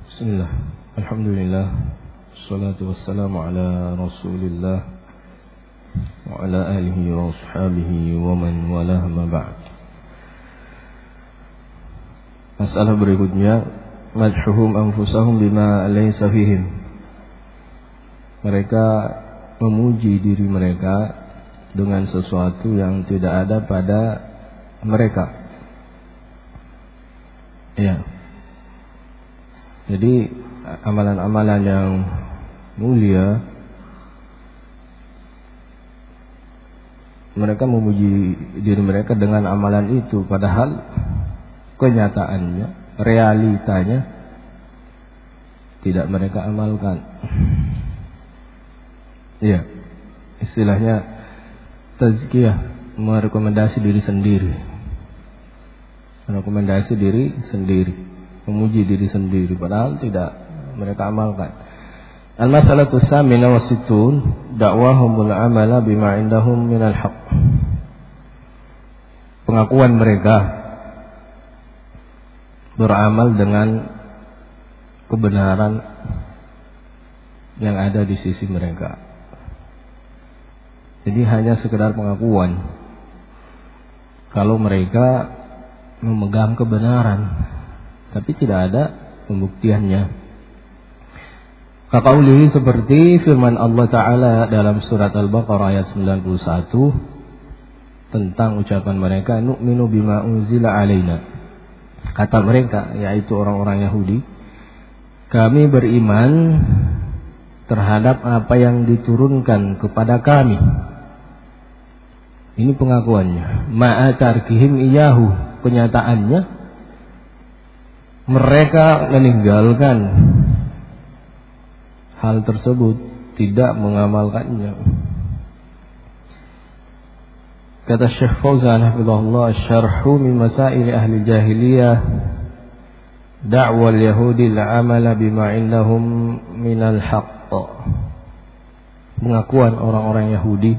Bismillah, alhamdulillah, wassalatu wassalamu ala rasulillah wa ala alihi wa ashabihi wa man walah ma ba'd. Masalah berikutnya, madhuhum anfusahum bima laysa fihim. Mereka memuji diri mereka dengan sesuatu yang tidak ada pada mereka. Ya. Jadi amalan-amalan yang mulia, mereka memuji diri mereka dengan amalan itu, padahal kenyataannya, realitanya tidak mereka amalkan. Iya, istilahnya tazkiyah, merekomendasi diri sendiri, merekomendasi diri sendiri, memuji diri sendiri, padahal tidak mereka amalkan. Al-masalatu tsamina wa sittun, da'wahumul amala bima indahum minal haqq. Pengakuan mereka beramal dengan kebenaran yang ada di sisi mereka. Jadi hanya sekedar pengakuan kalau mereka memegang kebenaran, tapi tidak ada pembuktiannya. Kaqaulihi, seperti firman Allah Ta'ala dalam surat Al-Baqarah ayat 91 tentang ucapan mereka, nu'minu bima unzila alaina. Kata mereka, yaitu orang-orang Yahudi, kami beriman terhadap apa yang diturunkan kepada kami. Ini pengakuannya. Ma'atarkihim iyahu, kenyataannya mereka meninggalkan hal tersebut, tidak mengamalkannya. Kata Syekh Fauzan hafizahullah, syarhu min masail ahli jahiliyah da'wa al-yahudi al-amala bima indahum minal haqq. Pengakuan orang-orang Yahudi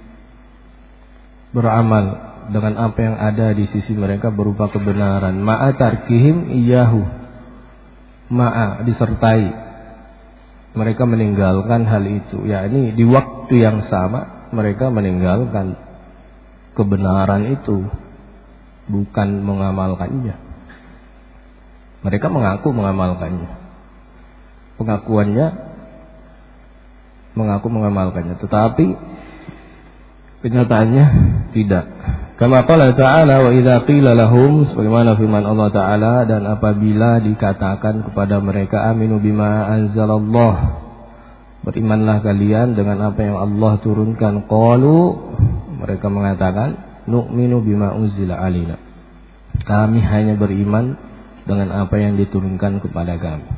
beramal dengan apa yang ada di sisi mereka berupa kebenaran. Ma'a tarkihim iyahu, ma'a disertai mereka meninggalkan hal itu, yakni di waktu yang sama mereka meninggalkan kebenaran itu, bukan mengamalkannya. Mereka mengaku mengamalkannya, pengakuannya mengaku mengamalkannya, tetapi kenyataannya tidak. Kama qala ta'ala, wa idza qila lahum, sebagaimana firman Allah Ta'ala, dan apabila dikatakan kepada mereka, aminu bima anzalallah, berimanlah kalian dengan apa yang Allah turunkan, qalu, mereka mengatakan, nu'minu bima unzila alina, kami hanya beriman dengan apa yang diturunkan kepada kami.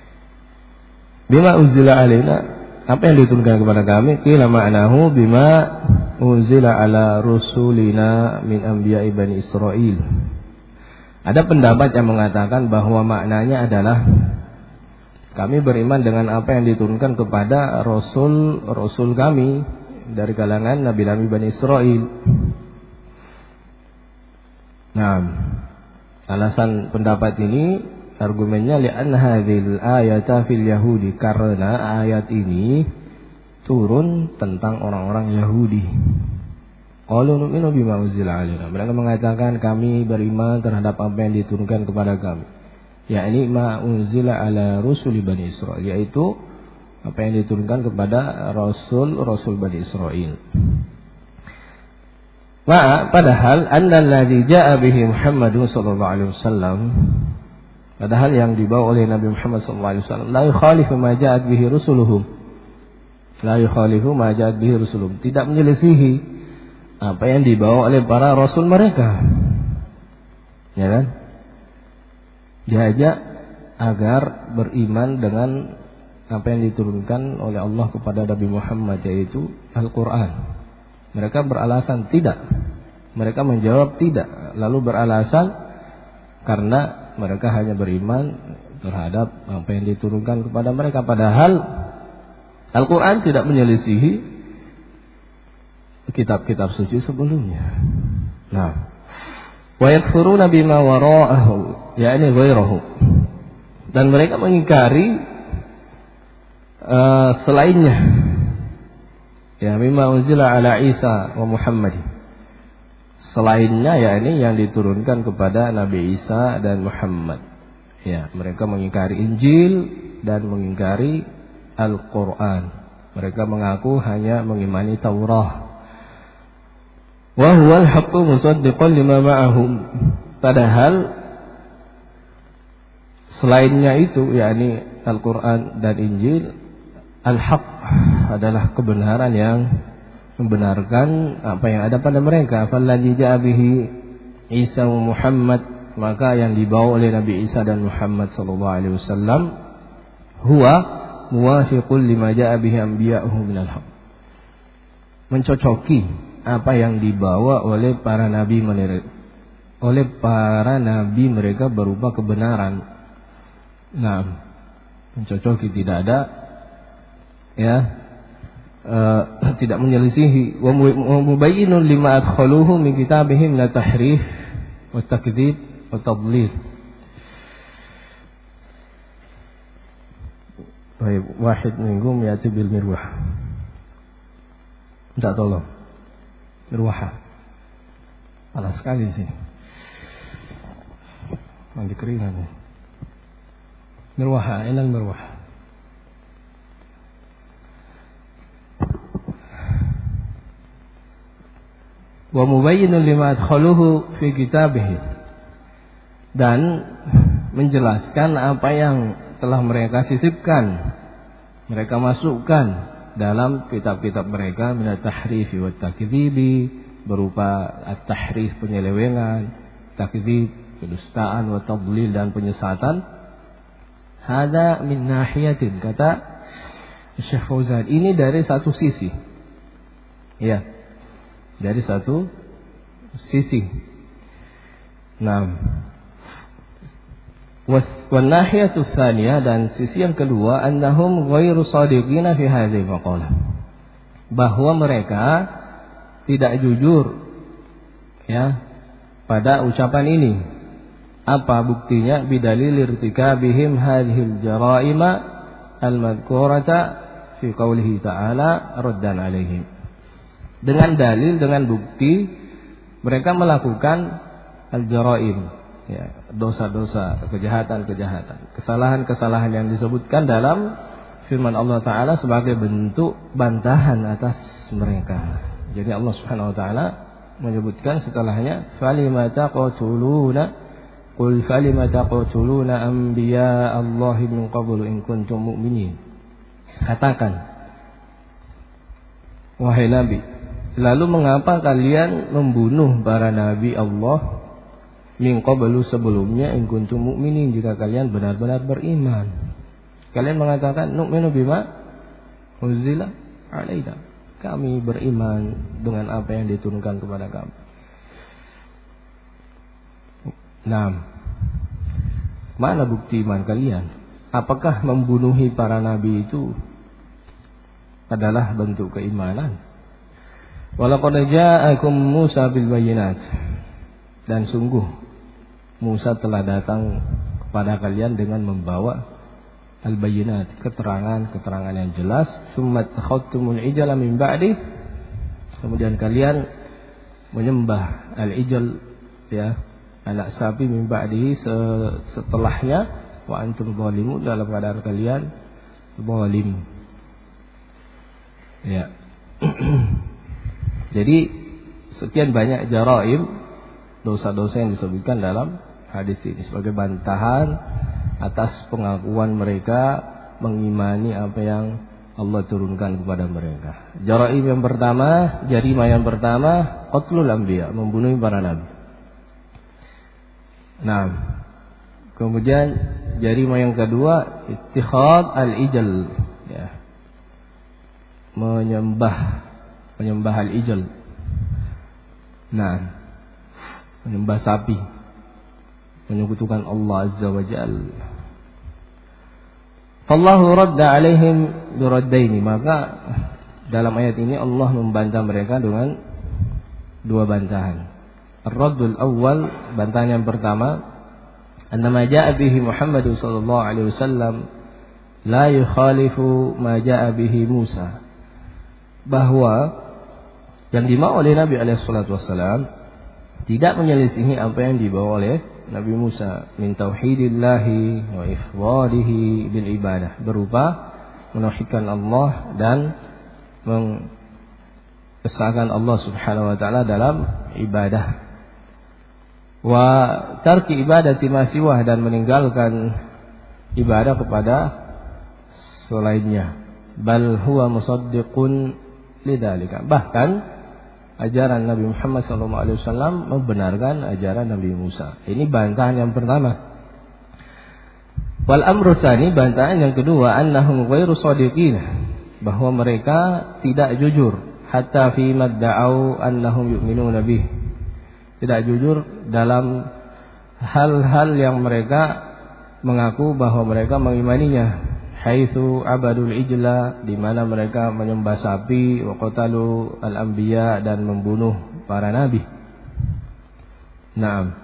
Bima unzila alina, apa yang diturunkan kepada kami, qila ma'nahu bima unzila ala rusulina min anbiya'i bani Israil. Ada pendapat yang mengatakan bahwa maknanya adalah kami beriman dengan apa yang diturunkan kepada rasul kami dari kalangan nabi-nabi Bani Israil. Nah, alasan pendapat ini, argumennya li'anna hadhil ayata fil yahudi, karena ayat ini turun tentang orang-orang Yahudi. Qalu nu'minu bima unzila alaina, mereka mengatakan kami beriman terhadap apa yang diturunkan kepada kami, yakni ma unzila ala rusuli Bani Israil, yaitu apa yang diturunkan kepada rasul Bani Israil. Padahal annalladzi jaa bihi Muhammadun sallallahu alaihi wasallam, padahal yang dibawa oleh Nabi Muhammad sallallahu alaihi wasallam, la yukhalifu ma ja'at bihi rusuluhum, la yukhalifu ma ja'at bihi rusuluhum, tidak menyelisihi apa yang dibawa oleh para rasul mereka. Ya kan? Diajak agar beriman dengan apa yang diturunkan oleh Allah kepada Nabi Muhammad, yaitu Al-Quran. Mereka beralasan tidak. Mereka menjawab tidak, lalu beralasan karena mereka hanya beriman terhadap apa yang diturunkan kepada mereka, padahal Al-Quran tidak menyelisihi kitab-kitab suci sebelumnya. Nah, wa yakfuruna bima wara'ahu, yakni ghairahu. Dan mereka mengingkari selainnya, ya, mimma unzila ala Isa wa Muhammad. Selainnya yakni yang diturunkan kepada Nabi Isa dan Muhammad. Ya, mereka mengingkari Injil dan mengingkari Al-Quran. Mereka mengaku hanya mengimani Taurah. Wa huwal haqqu musaddiqan lima ma'ahum. Padahal selainnya itu, yakni Al-Quran dan Injil, Al-Haq adalah kebenaran yang membenarkan apa yang ada pada mereka. Falladzi ja'a bihi Isa wa Muhammad, maka yang dibawa oleh Nabi Isa dan Muhammad sallallahu alaihi wasallam, huwa muwafiqul lima ja'a bihi anbiya'uhu minal haq. Mencocoki apa yang dibawa oleh para nabi mereka berupa kebenaran. Nah, mencocoki, tidak ada, ya, tidak menyelisihi. Wa mubayyinun lima adkhaluhu min kitabihim la tahrif wa takdzib wa tadlil. Baik, wahid minkum yati bil mirwah. Minta tolong. Mirwah. Panas sekali sih. Mandi keringan. Mirwah, ilal mirwah. Wa mubayyinun lima adkhaluhu fi kitabih, dan menjelaskan apa yang telah mereka sisipkan, mereka masukkan dalam kitab-kitab mereka, min at-tahrif wa at-takdzibi, berupa at-tahrif penyelewengan, takdzib kedustaan, wa tadlil dan penyesatan. Hada min nahiyatin, kata Syekh Fauzan, ini dari satu sisi. Ya, dari satu sisi. Nah, wan nahiyatu tsaniyah, dan sisi yang kedua, annahum ghairu shadiqina fi hadhihi maqalah, bahwa mereka tidak jujur, ya, pada ucapan ini. Apa buktinya? Bidalil irtikabihim hadhil jaraima al-madhkurata fi qoulihi ta'ala raddan alaihim. Dengan dalil, dengan bukti mereka melakukan al-jaraim, ya, dosa-dosa, kejahatan-kejahatan, kesalahan-kesalahan yang disebutkan dalam firman Allah Ta'ala sebagai bentuk bantahan atas mereka. Jadi Allah Subhanahu Wa Ta'ala menyebutkan setelahnya, falima taqtuluna qul falima taqtuluna anbiya Allah min qablu in kuntum mu'minin. Katakan, wahai Nabi, lalu mengapa kalian membunuh para nabi Allah min qablu, sebelumnya, in kuntum mu'minin, jika kalian benar-benar beriman. Kalian mengatakan nu'minu bima unzila alaina, kami beriman dengan apa yang diturunkan kepada kami. Nah, mana bukti iman kalian? Apakah membunuhi para nabi itu adalah bentuk keimanan? Walaqad ja'akum Musa bil bayyinat, dan sungguh Musa telah datang kepada kalian dengan membawa al-bayyinat, keterangan yang jelas. Tsumma takhadtumul ijla min ba'di, kemudian kalian menyembah al-ijl, ya, anak sapi, min ba'dihi, setelahnya, wa antum zalimun, dalam keadaan kalian zalim. Ya. Jadi sekian banyak jaraim, dosa-dosa yang disebutkan dalam hadis ini sebagai bantahan atas pengakuan mereka mengimani apa yang Allah turunkan kepada mereka. Jaraim yang pertama, jarimah yang pertama, qatlul anbiya, membunuh para nabi. Nah, kemudian jarimah yang kedua, ittikhad al-ijl, ya, menyembah al-ijl. Nah, menyembah sapi, menyekutukan Allah Azza wa Jalla. Fallahu radda alaihim biraddaini, maka dalam ayat ini Allah membantah mereka dengan dua bantahan. Ar-raddul awwal, bantahan yang pertama, anna ma jaa bihi Muhammad sallallahu alaihi wasallam la yukhalifu ma jaa bihi Musa, bahwa yang dibawa oleh Nabi alaihi salatu wasallam tidak menyelisihi apa yang dibawa oleh Nabi Musa min tauhidillahi wa ifradihi bil ibadah, berupa menauhidkan Allah dan mengesahkan Allah Subhanahu wa taala dalam ibadah. Wa tarki ibadati ma siwah, dan meninggalkan ibadah kepada selainnya. Bal huwa musaddiqun lidzalika. Bahkan ajaran Nabi Muhammad SAW membenarkan ajaran Nabi Musa. Ini bantahan yang pertama. Wal amru tsani, bantahan yang kedua, annahum ghairu shadiqin, bahwa mereka tidak jujur hatta fi madda'u annahum yu'minuna bih, tidak jujur dalam hal-hal yang mereka mengaku bahwa mereka mengimaninya. Haitsu abadul ijla, di mana mereka menyembah sapi, wa qatalu al-anbiya, dan membunuh para nabi. Naam.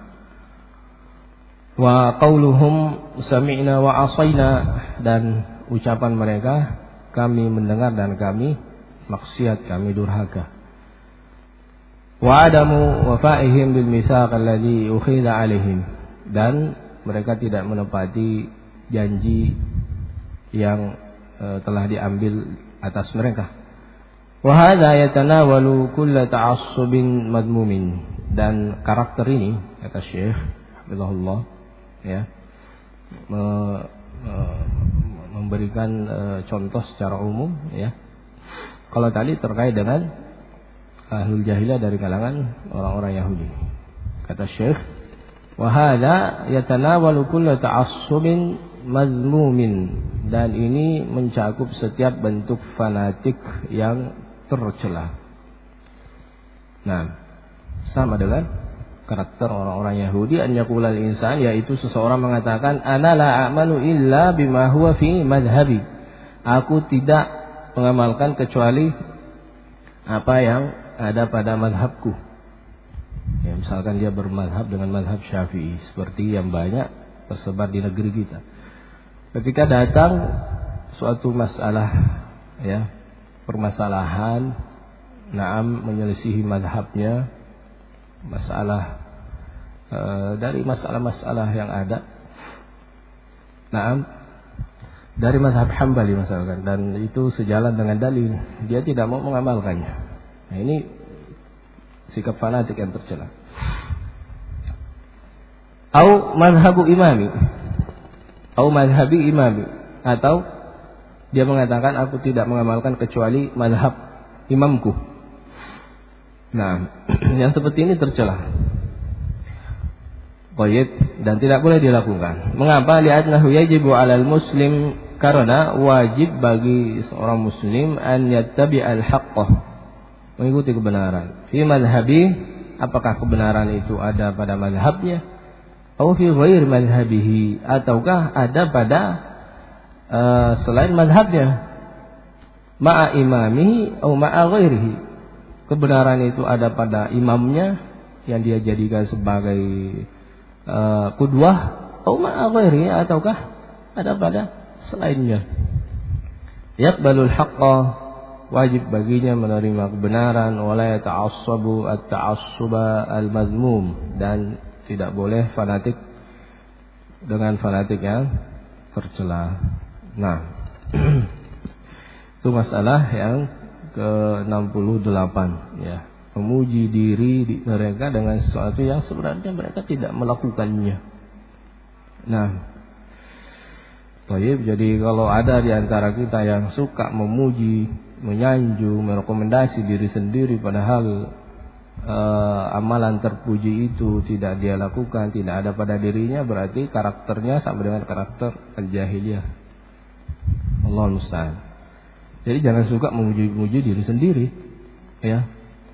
Wa qauluhum sami'na wa asaina, dan ucapan mereka kami mendengar dan kami maksiat, kami durhaka. Wa adamu wafaihim bil mitsaq alladhi ukhidha alaihim, dan mereka tidak menepati janji yang telah diambil atas mereka. Wa hadza yatanawalu kull ta'assubin madmumin, dan karakter ini, kata Syekh Hafizahullah, ya, memberikan contoh secara umum, ya. Kalau tadi terkait dengan ahlul jahiliyah dari kalangan orang-orang Yahudi, kata Syekh, wa hadza yatanawalu kull ta'assubin mazmumin, dan ini mencakup setiap bentuk fanatik yang tercela. Nah, sama dengan karakter orang-orang Yahudi, an yaqulal insan, yaitu seseorang mengatakan ana la a'malu illa bima huwa fi madhhabi, aku tidak mengamalkan kecuali apa yang ada pada madhabku. Ya, misalkan dia bermadhab dengan madhab Syafi'i, seperti yang banyak tersebar di negeri kita. Ketika datang suatu masalah, ya, permasalahan, naam, menyelisihi madhabnya, masalah dari masalah-masalah yang ada, naam, dari mazhab Hambali misalkan, dan itu sejalan dengan dalil, dia tidak mau mengamalkannya. Nah, ini sikap fanatik yang tercela. Au mazhabu imami, au mazhabi imami, atau dia mengatakan aku tidak mengamalkan kecuali mazhab imamku. Nah, yang seperti ini tercela. Qayyid, dan tidak boleh dilakukan. Mengapa? Li'annahu yajibu 'alal muslim, karena wajib bagi seorang muslim an yattabi'al haqqah, mengikuti kebenaran. Fi madhhabi, apakah kebenaran itu ada pada madhabnya, atau fi ghair madhhabihi, ataukah ada pada selain madhabnya, ma'a imamihi atau ma'a ghairihi, kebenaran itu ada pada imamnya yang dia jadikan sebagai qudwah, atau ma'a ghairihi, ataukah ada pada selainnya. Yaqbalul haqqa, wajib baginya menerima kebenaran, wala yata'assabu at-ta'assuba al-madhmum, dan tidak boleh fanatik dengan fanatik yang tercela. Nah, itu masalah yang ke-68, ya, memuji diri mereka dengan sesuatu yang sebenarnya mereka tidak melakukannya. Nah, baik, jadi kalau ada di antara kita yang suka memuji, menyanjung, merekomendasi diri sendiri, padahal amalan terpuji itu tidak dia lakukan, tidak ada pada dirinya, berarti karakternya sama dengan karakter al-jahiliyah. Allah musta'an. Jadi jangan suka memuji-muji diri sendiri, ya.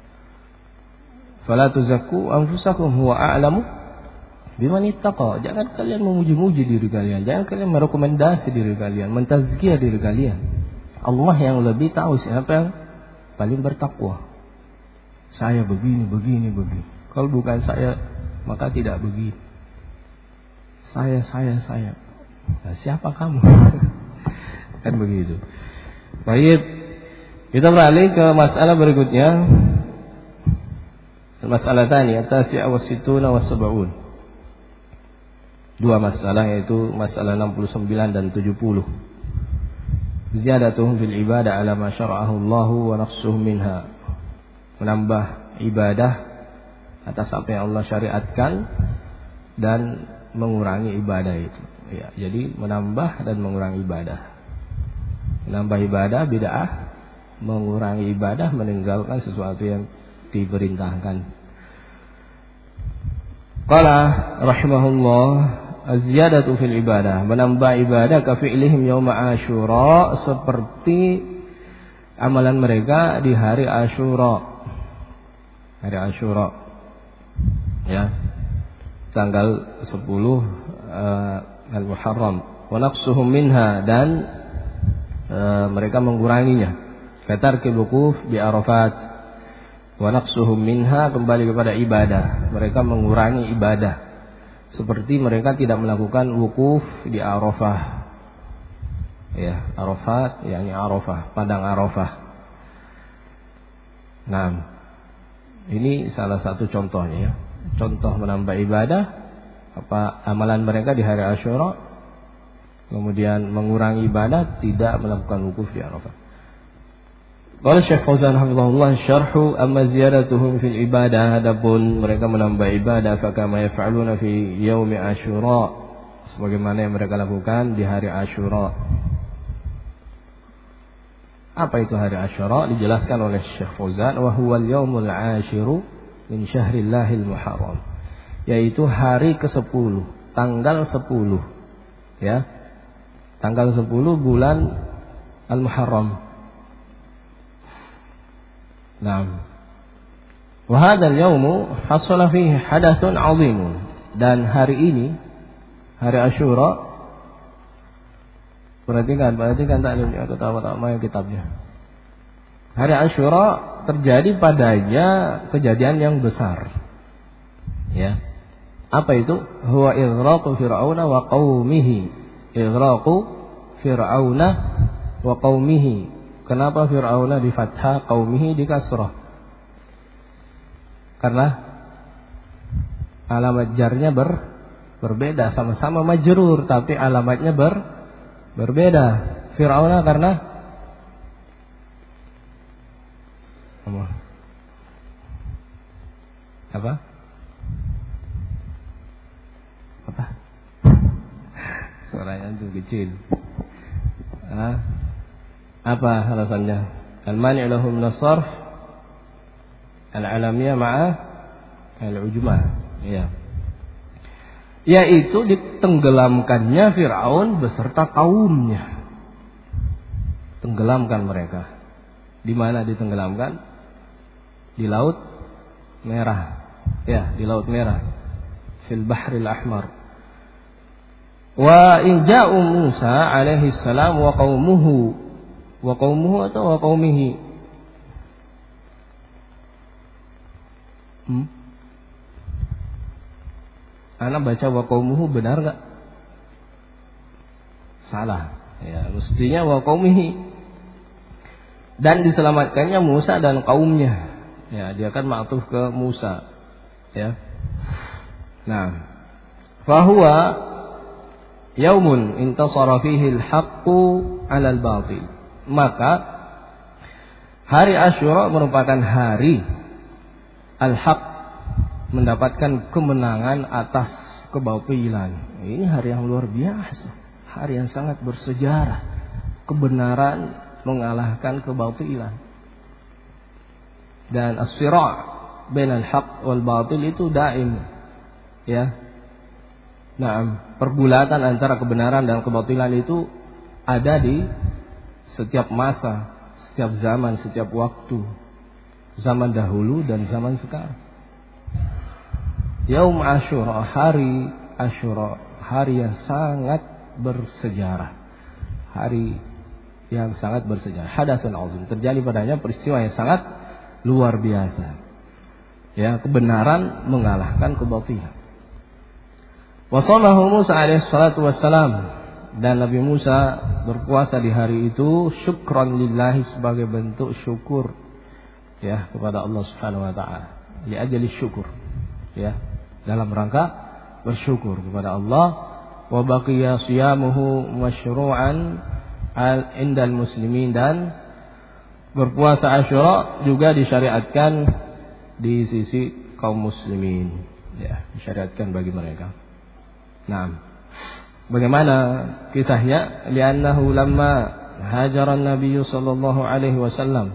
Fala tuzakku anfusakum huwa a'lamu biman ittaqa. Jangan kalian memuji-muji diri kalian, jangan kalian merekomendasi diri kalian, mentazkiyah diri kalian. Allah yang lebih tahu siapa yang paling bertakwa. Saya begini. Kalau bukan saya, maka tidak begini. Saya. Nah, siapa kamu? Kan begitu. Baik, kita beralih ke masalah berikutnya. Masalah tani at-tasi'ah was-sittuna was-sab'un. Dua masalah, yaitu masalah 69 dan 70. Ziyadatuhum fil ibadah ala ma syara'ahu Allah wa naqsuhum minha. Menambah ibadah atas apa yang Allah syariatkan dan mengurangi ibadah itu. Ya, jadi menambah dan mengurangi ibadah. Menambah ibadah bid'ah, mengurangi ibadah meninggalkan sesuatu yang diperintahkan. Qala rahimahullah, az-ziyadatu fil ibadah, menambah ibadah ka fi'lihim yaum Asyura, seperti amalan mereka di hari Asyura. Hari Asyura, ya, tanggal 10 Al-Muharram. Wa naqsuhum minha, dan mereka menguranginya. Katarkil wukuf bi Arafat. Wa naqsuhum minha, kembali kepada ibadah. Mereka mengurangi ibadah, seperti mereka tidak melakukan wukuf di Arafah. Ya, Arafat, yakni Arafah, padang Arafah. Nah, ini salah satu contohnya, ya. Contoh menambah ibadah, apa amalan mereka di hari Asyura, kemudian mengurangi ibadah, tidak melakukan wukuf di Arafah. Qala Syekh Fauzan hafizahullah, syarhu amma ziyadatuhum fil ibadah, adapun mereka menambah ibadah fa kama yaf'aluna fi yaumi Asyura, sebagaimana yang mereka lakukan di hari Asyura. Apa itu hari Asyura? Dijelaskan oleh Syekh Fauzan, wa huwal yaumul 'ashiru min syahrillahil muharram, yaitu hari ke-10, tanggal 10, ya. Tanggal 10 bulan Al-Muharram. Naam. Wa hadzal yaumu hasala fihi hadatsun 'azimun, dan hari ini, hari Asyura, perhatikan taklimnya atau tamat kitabnya. Hari Asyura terjadi padanya kejadian yang besar. Ya. Apa itu? Huwa ighraqu fir'auna wa qaumihi. Ighraqu fir'auna wa qaumihi. Kenapa Fir'auna di fathah, qaumihi di kasrah? Karena alamat jarnya berbeda, sama-sama majrur tapi alamatnya berbeda. Fir'auna karena apa? Suaranya itu kecil. Apa alasannya? Al-mani' lahum nasarf al-alamiyah ma'a al-ujmah. Ya. Yaitu ditenggelamkannya Fir'aun beserta kaumnya. Tenggelamkan mereka. Di mana ditenggelamkan? Di Laut Merah. Ya, di Laut Merah. Fil Bahril Ahmar. Wa in ja'u Musa alaihi salam wa qaumuhu atau wa qaumihi. Anak baca wa qaumuhu benar enggak? Salah. Ya, mestinya wa qaumihi. Dan diselamatkannya Musa dan kaumnya. Ya, dia kan ma'tuf ke Musa. Ya. Nah, fahuwa yaumun intasara fihi al-haqqu 'ala al-batil. Maka hari Asyura merupakan hari al-haq, mendapatkan kemenangan atas kebatilan. Ini hari yang luar biasa, hari yang sangat bersejarah. Kebenaran mengalahkan kebatilan. Dan as-sira' bainal haq wal batil itu daim. Ya. Nah, pergulatan antara kebenaran dan kebatilan itu ada di setiap masa, setiap zaman, setiap waktu. Zaman dahulu dan zaman sekarang. Yaum Asyura, hari Asyura, hari yang sangat bersejarah. Hari yang sangat bersejarah. Hadatsun 'azim, terjadi padanya peristiwa yang sangat luar biasa. Ya, kebenaran mengalahkan kebatilan. Wa shamahu Musa alaihi salatu wassalam, dan Nabi Musa berpuasa di hari itu syukran lillahi, sebagai bentuk syukur ya kepada Allah Subhanahu wa taala, li ajli syukur ya, dalam rangka bersyukur kepada Allah. Wa baqiya siyamuhu masyru'an indal muslimin, dan berpuasa Asyura juga disyariatkan di sisi kaum muslimin ya, disyariatkan bagi mereka. Nah, bagaimana kisahnya? Li'annahu lamma hajara an-nabiy sallallahu alaihi wasallam,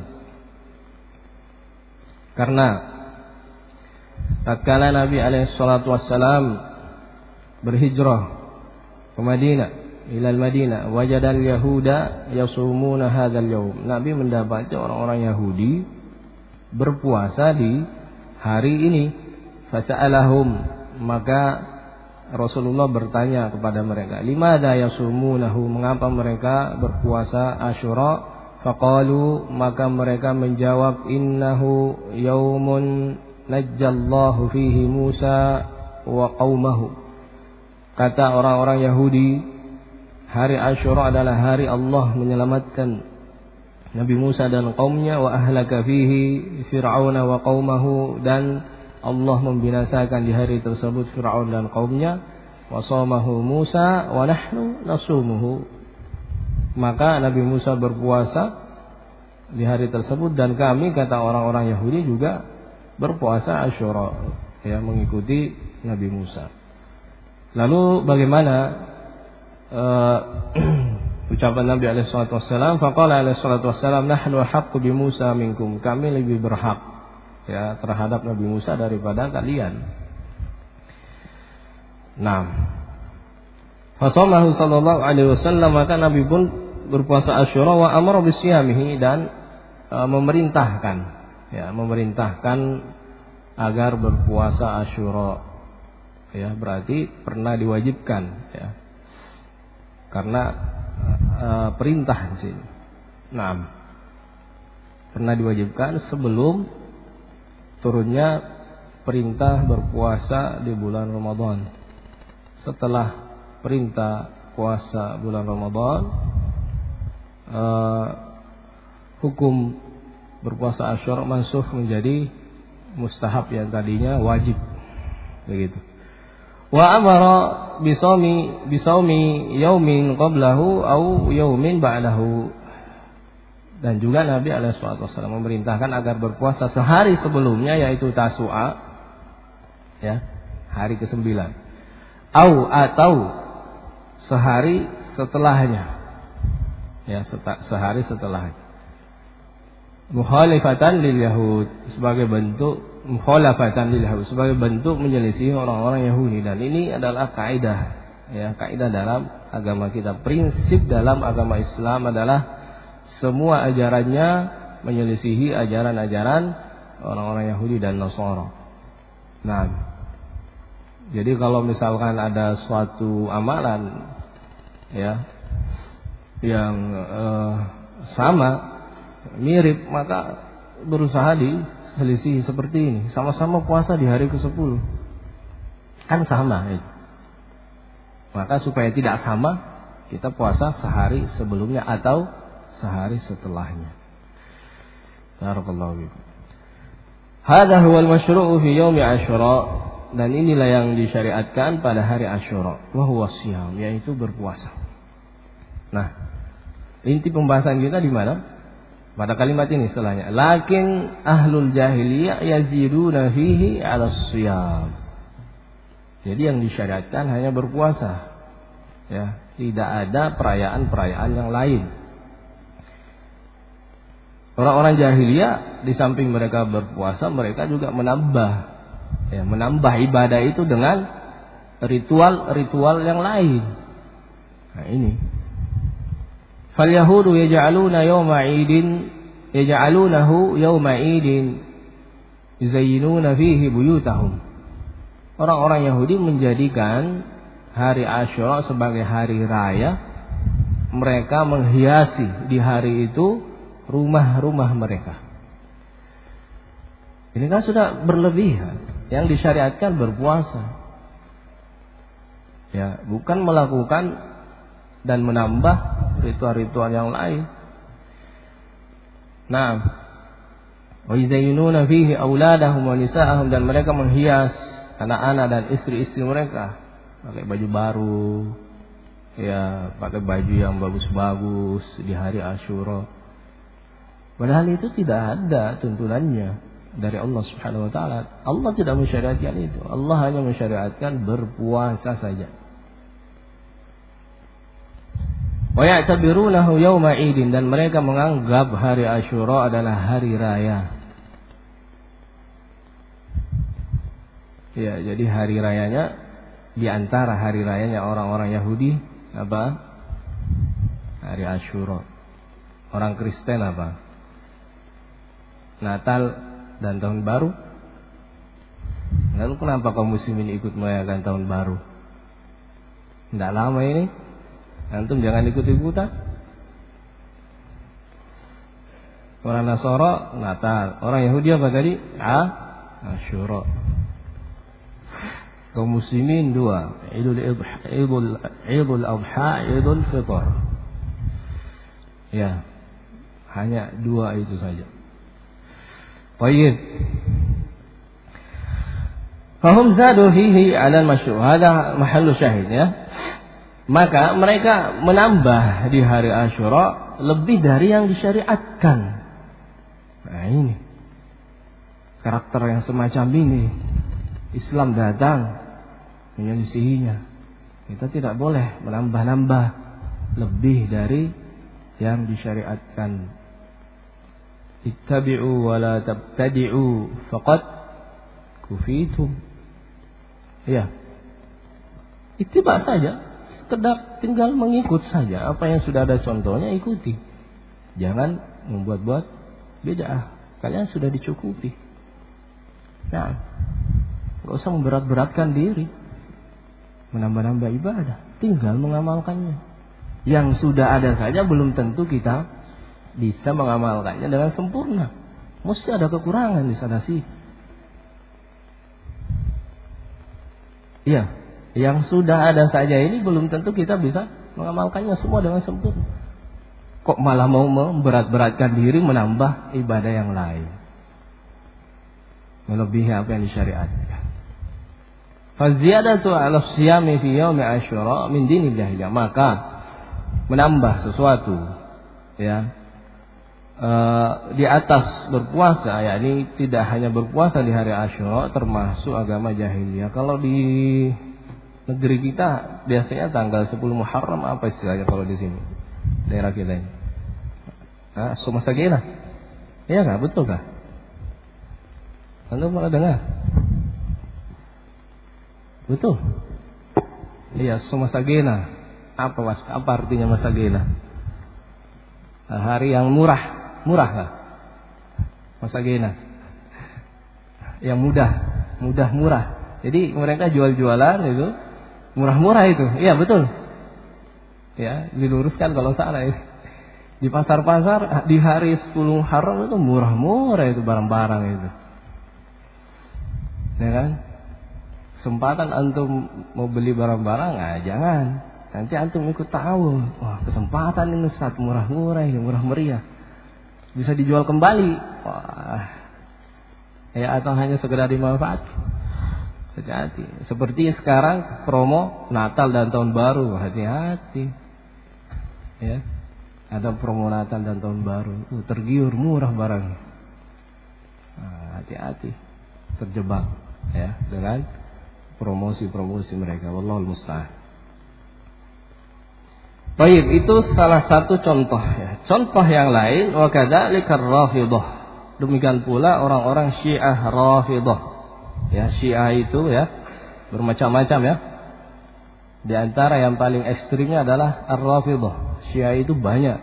karena tatkala Nabi alaihi salatu wassalam berhijrah ke Madinah, ilal Madinah, wajadal yahuda yasumuna hadzal yaum. Nabi mendapati orang-orang Yahudi berpuasa di hari ini. Fasa'alahum, maka Rasulullah bertanya kepada mereka, limadza yasumunahu, mengapa mereka berpuasa Asyura? Faqalu, maka mereka menjawab, innahu yaumun najjallahu fihi Musa wa qaumahu. Kata orang-orang Yahudi, hari Asyura adalah hari Allah menyelamatkan Nabi Musa dan kaumnya, wa ahlaka fihi Fir'aun wa qaumahu, dan Allah membinasakan di hari tersebut Fir'aun dan kaumnya. Wa shamahu Musa wa nahnu nasumuhu, maka Nabi Musa berpuasa di hari tersebut, dan kami, kata orang-orang Yahudi, juga berpuasa Asyura ya, mengikuti Nabi Musa. Lalu bagaimana ucapan Nabi alaihi salatu wassalam? Faqala alaihi salatu wassalam, nahnu haqqu bi Musa minkum, kami lebih berhak ya terhadap Nabi Musa daripada kalian. Nah, fasamahu sallallahu alaihi wasallam, maka Nabi pun berpuasa Asyura, wa amara bisyamihi, dan memerintahkan agar berpuasa Asyura. Ya, berarti pernah diwajibkan ya, karena perintah di sini. Nah, pernah diwajibkan sebelum turunnya perintah berpuasa di bulan Ramadan. Setelah perintah puasa bulan Ramadan, hukum berpuasa Asyura mansukh menjadi mustahab yang tadinya wajib, begitu. Wa amara bisawmi yaumin qablahu au yaumin ba'dahu, dan juga Nabi alaihi wasallam memerintahkan agar berpuasa sehari sebelumnya, yaitu Tasu'a ya, hari ke-9, atau sehari setelahnya ya, sehari setelahnya, mukhalifatan lil yahud, sebagai bentuk sebagai bentuk menyelisih orang-orang Yahudi. Dan ini adalah kaidah ya, kaidah dalam agama kita. Prinsip dalam agama Islam adalah semua ajarannya menyelisihi ajaran-ajaran orang-orang Yahudi dan Nasara. Nah, jadi kalau misalkan ada suatu amalan ya yang sama, mirip, maka berusaha diselisih seperti ini. Sama-sama puasa di hari ke-10, kan sama itu. Maka supaya tidak sama, kita puasa sehari sebelumnya atau sehari setelahnya. Barakallahu fiikum. Hadza huwal masyru'u fi yaumi Asyura, dan inilah yang disyariatkan pada hari Asyura, wa huwa shiyam, yaitu berpuasa. Nah, inti pembahasan kita di mana? Pada kalimat ini setelahnya, lakin ahlul jahiliyah yaziduna fihi 'ala shiyam. Jadi yang disyariatkan hanya berpuasa. Ya, tidak ada perayaan-perayaan yang lain. Orang-orang jahiliyah di samping mereka berpuasa, mereka juga menambah ibadah itu dengan ritual-ritual yang lain. Nah, ini. Fal yahudu yaj'alunahu yawma 'idin yuzayyinuna fihi buyutahum. Orang-orang Yahudi menjadikan hari Asyura sebagai hari raya. Mereka menghiasi di hari itu rumah-rumah mereka. Ini kan sudah berlebihan. Yang disyariatkan berpuasa. Ya, bukan melakukan dan menambah ritual-ritual yang lain. Nah, wa yuzayyinuna fihi auladahum wa nisa'ahum, dan mereka menghias anak-anak dan istri-istri mereka pakai baju baru, ya, pakai baju yang bagus-bagus di hari Asyura. Padahal itu tidak ada tuntunannya dari Allah Subhanahu wa taala. Allah tidak mensyariatkan itu. Allah hanya mensyariatkan berpuasa saja. Wa ya'tabirunahu yauma 'idin, dan mereka menganggap hari Asyura adalah hari raya. Ya, jadi hari rayanya di antara hari rayanya orang-orang Yahudi apa? Hari Asyura. Orang Kristen apa? Natal dan tahun baru. Lalu kenapa kaum muslimin ikut merayakan tahun baru? Tidak lama ini. Antum jangan ikut-ikutan. Orang Nasara Natal, orang Yahudi apa tadi? Asyura. Kaum muslimin dua, Idul Adha, Idul Fitr. Ya, hanya dua itu saja. Baik. Fahum zadu fihi 'ala al-masyru'. Hada mahallu syahid, ya. Maka mereka menambah di hari Asyura lebih dari yang disyariatkan. Nah, ini karakter yang semacam ini Islam datang menyelisihinya. Kita tidak boleh menambah-nambah lebih dari yang disyariatkan. Ittabi'u wa la tabtadi'u faqad kufitum. Ya, ittiba saja. Sekedar tinggal mengikut saja apa yang sudah ada contohnya, ikuti. Jangan membuat-buat bid'ah. Kalian sudah dicukupi. Nah, enggak usah memberat-beratkan diri, menambah-nambah ibadah. Tinggal mengamalkannya. Yang sudah ada saja belum tentu kita bisa mengamalkannya dengan sempurna. Mesti ada kekurangan di sana sih. Iya. Yang sudah ada saja ini belum tentu kita bisa mengamalkannya semua dengan sempurna. Kok malah mau memberat-beratkan diri menambah ibadah yang lain, melebihi apa yang disyariatkan. Faziyadatu 'ala siyami fi yaumi Asyura min dinil jahiliyah. Maka menambah sesuatu, ya, di atas berpuasa, yakni tidak hanya berpuasa di hari Asyura, termasuk agama jahiliyah. Kalau di negeri kita biasanya tanggal 10 Muharram, apa istilahnya kalau di sini daerah kita ini? Sumasagena. Iya nggak, betul kah? Anda pernah dengar? Betul. Iya, Sumasagena. Apa artinya Masagena? Hari yang murah kah? Masagena. Yang mudah murah. Jadi mereka jual-jualan itu murah-murah itu. Iya, betul. Ya, diluruskan kalau salah itu. Di pasar-pasar di hari 10 Muharram itu murah-murah itu barang-barang itu. Ya kan? Kesempatan antum mau beli barang-barang, jangan. Nanti antum ikut tahu. Wah, kesempatan ini saat murah-murah ini, murah meriah. Bisa dijual kembali. Wah. Ya, atau hanya sekedar dimanfaatkan. Hati-hati. Seperti sekarang promo Natal dan Tahun Baru, hati-hati. Ya, ada promo Natal dan Tahun Baru, tergiur murah barangnya. Hati-hati, terjebak ya dengan promosi-promosi mereka. Wallahul musta'an. Baik, itu salah satu contoh ya. Contoh yang lain, wa kadzalika ar-Rafidhah. Demikian pula orang-orang Syiah Rafidhah. Ya, Syiah itu ya bermacam-macam ya. Di antara yang paling ekstrimnya adalah Ar-Rafidhah. Syiah itu banyak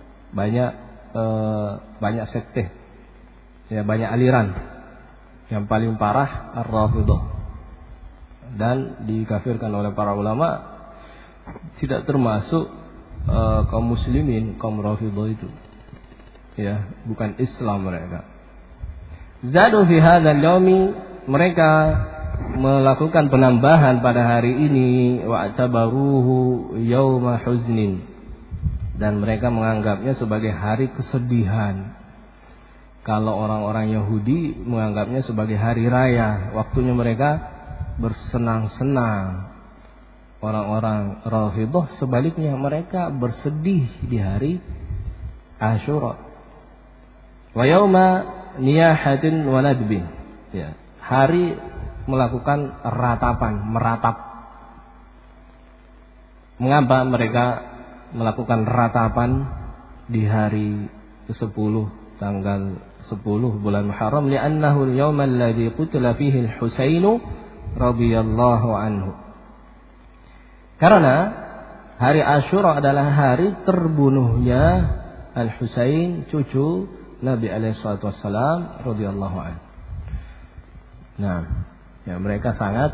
sekte. Ya, banyak aliran. Yang paling parah Ar-Rafidhah. Dan dikafirkan oleh para ulama, tidak termasuk kaum muslimin, kaum Rafidhah itu. Ya, bukan Islam mereka. Zadu fi hadzal yaumi, mereka melakukan penambahan pada hari ini, wa'tabaruhu yauma huznin, dan mereka menganggapnya sebagai hari kesedihan. Kalau orang-orang Yahudi menganggapnya sebagai hari raya, waktunya mereka bersenang-senang. Orang-orang Rafidhah sebaliknya, mereka bersedih di hari Asyura. Wa yauma niyahatin wa nadbin, ya, hari melakukan ratapan, meratap. Mengapa mereka melakukan ratapan di hari ke-10, tanggal 10 bulan Muharram? Li'annahu al-yawm alladhi qutila fihi al-Husain radhiyallahu anhu. Karena hari Asyura adalah hari terbunuhnya Al-Husain, cucu Nabi alaihi salatu wassalam radhiyallahu anhu. Nah, ya, mereka sangat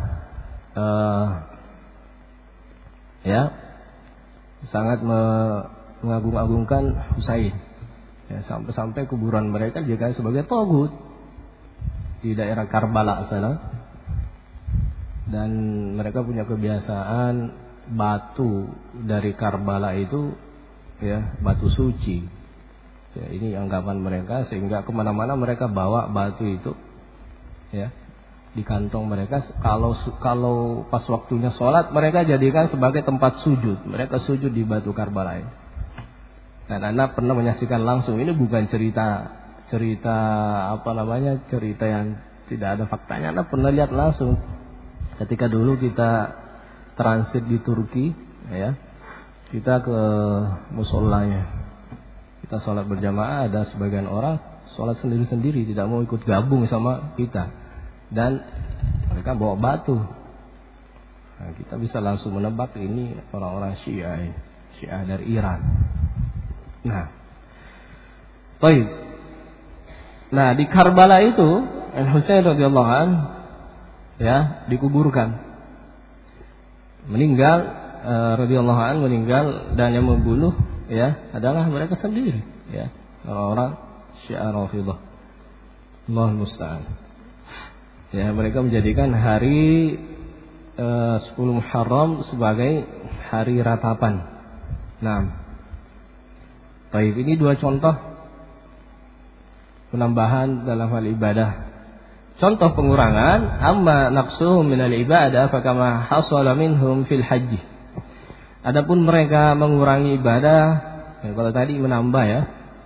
sangat mengagung-agungkan Husain. Ya, sampai-sampai kuburan mereka juga sebagai tagut di daerah Karbala sana. Dan mereka punya kebiasaan batu dari Karbala itu, ya, batu suci. Ya, ini anggapan mereka, sehingga kemana-mana mereka bawa batu itu, ya, di kantong mereka. Kalau pas waktunya sholat, mereka jadikan sebagai tempat sujud. Mereka sujud di batu Karbala ini. Dan Anda pernah menyaksikan langsung. Ini bukan cerita yang tidak ada faktanya. Anda pernah lihat langsung. Ketika dulu kita transit di Turki, ya, kita ke musolanya, kita sholat berjamaah. Ada sebagian orang sholat sendiri-sendiri, tidak mau ikut gabung sama kita, dan mereka bawa batu. Nah, kita bisa langsung menebak ini orang-orang Syiah dari Iran. Nah, baik. Nah, di Karbala itu Al-Husain radhiyallahu anhu, ya, dikuburkan. Radhiyallahu anhu meninggal, dan yang membunuh, ya, adalah mereka sendiri, ya, orang-orang Syiah Rafidhah. Allahul musta'an. Ya, mereka menjadikan hari 10 Muharram sebagai hari ratapan. Nah, baik, ini dua contoh penambahan dalam hal ibadah. Contoh pengurangan, amma naqsuhum minal ibadah fakama hasala minhum fil haji. Adapun mereka mengurangi ibadah, ya, kalau tadi menambah, ya.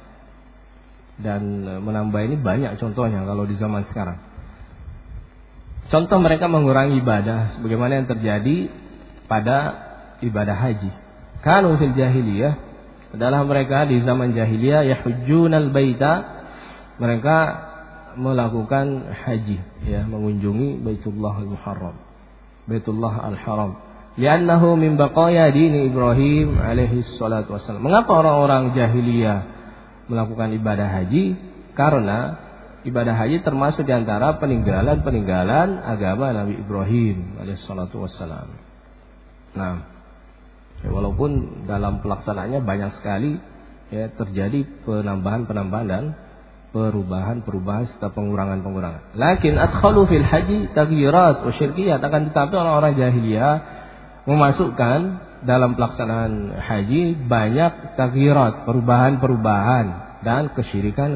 Dan menambah ini banyak contohnya kalau di zaman sekarang. Contoh mereka mengurangi ibadah sebagaimana yang terjadi pada ibadah haji. Kanu fil jahiliyah, adalah mereka di zaman jahiliyah, yahujjunal baita, mereka melakukan haji, ya, mengunjungi Baitullah al-Muharram, Baitullah al-Haram. Li'annahu min baqaya dini Ibrahim alaihi salatu wassalam. Mengapa orang-orang jahiliyah melakukan ibadah haji? Karena ibadah haji termasuk di antara peninggalan agama Nabi Ibrahim alaihi salatu wassalam. Nah, ya, walaupun dalam pelaksanaannya banyak sekali, ya, terjadi penambahan dan perubahan serta pengurangan. Lakin adkhalu fil haji taghyirat wa syirkiyat, akan tetapi orang-orang jahiliyah memasukkan dalam pelaksanaan haji banyak taghyirat, perubahan dan kesyirikan.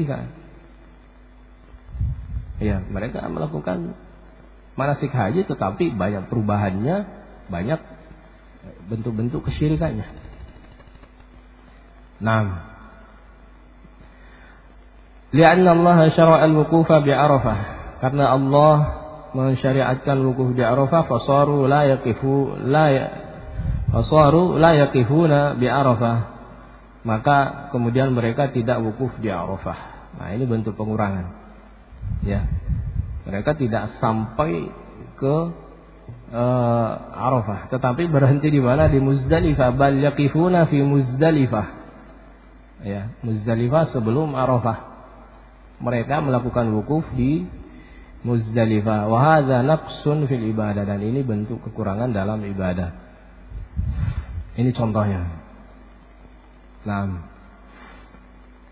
Ya, mereka melakukan manasik haji tetapi banyak perubahannya, banyak bentuk-bentuk kesyirikannya. Nah, li'anna Allah syara'a al-wuqufa bi Arafah, karena Allah mensyariatkan wukuf di Arafah, fasaru la yaqifuna bi Arafah, maka kemudian mereka tidak wukuf di Arafah. Nah, ini bentuk pengurangan, ya. Mereka tidak sampai ke Arafah, tetapi berhenti di mana? Di Muzdalifah. Bal yaqifuna fi Muzdalifah, ya, Muzdalifah sebelum Arafah. Mereka melakukan wukuf di Muzdalifah. Wa hadza naqsun fil ibadah, dan ini bentuk kekurangan dalam ibadah. Ini contohnya. Nah,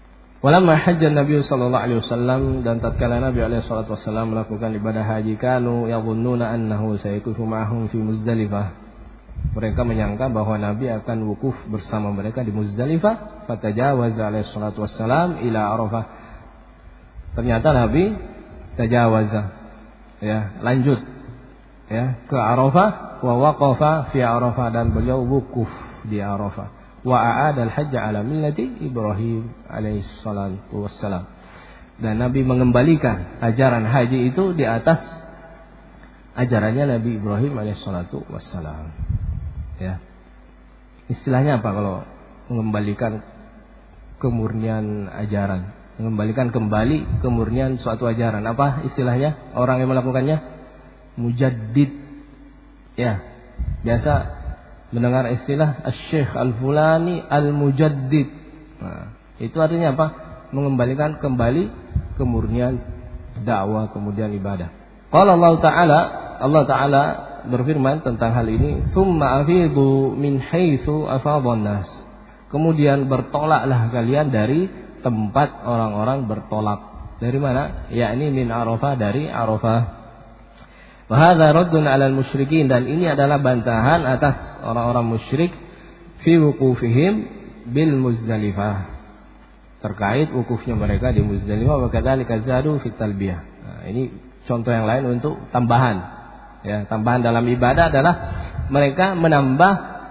Walamma hajja Nabi sallallahu alaihi wasallam, dan tatkala Nabi alaihi salatu wasallam melakukan ibadah haji, kanu yadhunnuna annahu sayakufu ma'ahum fi Muzdalifah. Mereka menyangka bahwa Nabi akan wukuf bersama mereka di Muzdalifah. Fatajawaza alaihi salatu wasallam ila Arafah. Ternyata Nabi tajawaza, ya, lanjut, ya, ke Arafah, wa waqafa fi Arafah, dan beliau wukuf di Arafah. Wa a'ada al-hajj ala millati Ibrahim alaihi salatu wassalam. Dan Nabi mengembalikan ajaran haji itu di atas ajarannya Nabi Ibrahim alaihi salatu wassalam. Ya. Istilahnya apa kalau mengembalikan kemurnian ajaran? Mengembalikan kembali kemurnian suatu ajaran. Apa istilahnya? Orang yang melakukannya mujaddid. Ya. Biasa mendengar istilah Asy-Syaikh Al-Fulani Al-Mujaddid. Nah, itu artinya apa? Mengembalikan kembali kemurnian dakwah kemudian ibadah. Qala Allah Ta'ala berfirman tentang hal ini, "Tsumma afidu min haitsu afadhan nas." Kemudian bertolaklah kalian dari tempat orang-orang bertolak. Dari mana? Yakni min Arafah, dari Arafah. Wa hadza raddun 'alal musyrikin, dan ini adalah bantahan atas orang-orang musyrik fi wuqufihim bil Muzdalifah, terkait wukufnya mereka di Muzdalifah. Wa kadzalika zadu fit talbiyah. Nah, ini contoh yang lain untuk tambahan. Ya, tambahan dalam ibadah adalah mereka menambah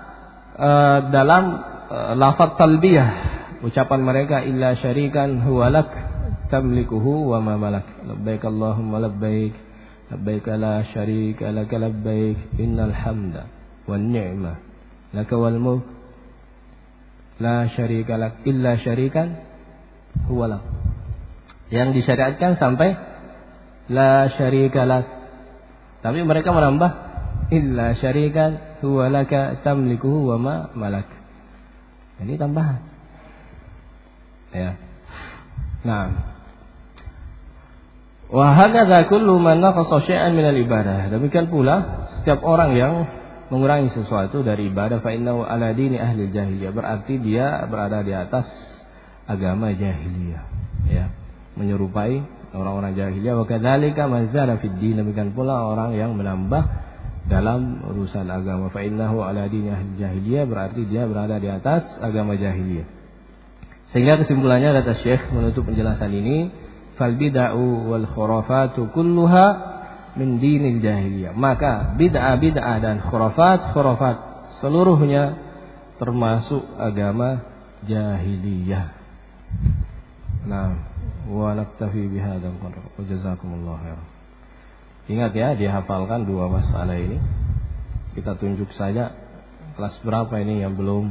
dalam lafaz talbiyah, ucapan mereka, illa syarikan huwalak tamlikuhu wa ma malak, labbaik Allahumma labbaik, labbaik la syarika laka labbaik, innal hamda wan ni'mah laka wal mulk la syarika lak illa syarikan huwalak. Yang disyariatkan sampai la syarika lak, tapi mereka menambah illa syarikan huwalaka tamlikuhu wa ma malak. Ini tambahan. Ya. Nah, wa hakadza kullu man naqasa syai'an minal ibadah. Demikian pula setiap orang yang mengurangi sesuatu dari ibadah, fa innahu ala dini ahli jahiliyah, berarti dia berada di atas agama jahiliyah, ya, menyerupai orang-orang jahiliyah. Wa kadzalika man zada fid din, demikian pula orang yang menambah dalam urusan agama, fa innahu ala dini ahli jahiliyah, berarti dia berada di atas agama jahiliyah. Sehingga kesimpulannya kata Syekh menutup penjelasan ini, fal bid'u wal khurafatu kulluha min dinil jahiliyah. Maka bid'ah dan khurafat seluruhnya termasuk agama jahiliyah. Nah, wa naktafi bihadzal qadar. Jazakumullahu khairan. Ingat ya, dihafalkan dua masalah ini. Kita tunjuk saja kelas berapa ini yang belum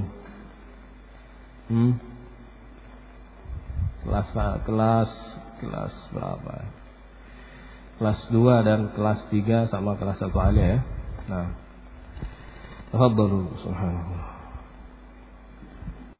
kelas berapa? Kelas 2 dan kelas 3 sama kelas 1 alia ya. Nah, tafadhalu subhanallah.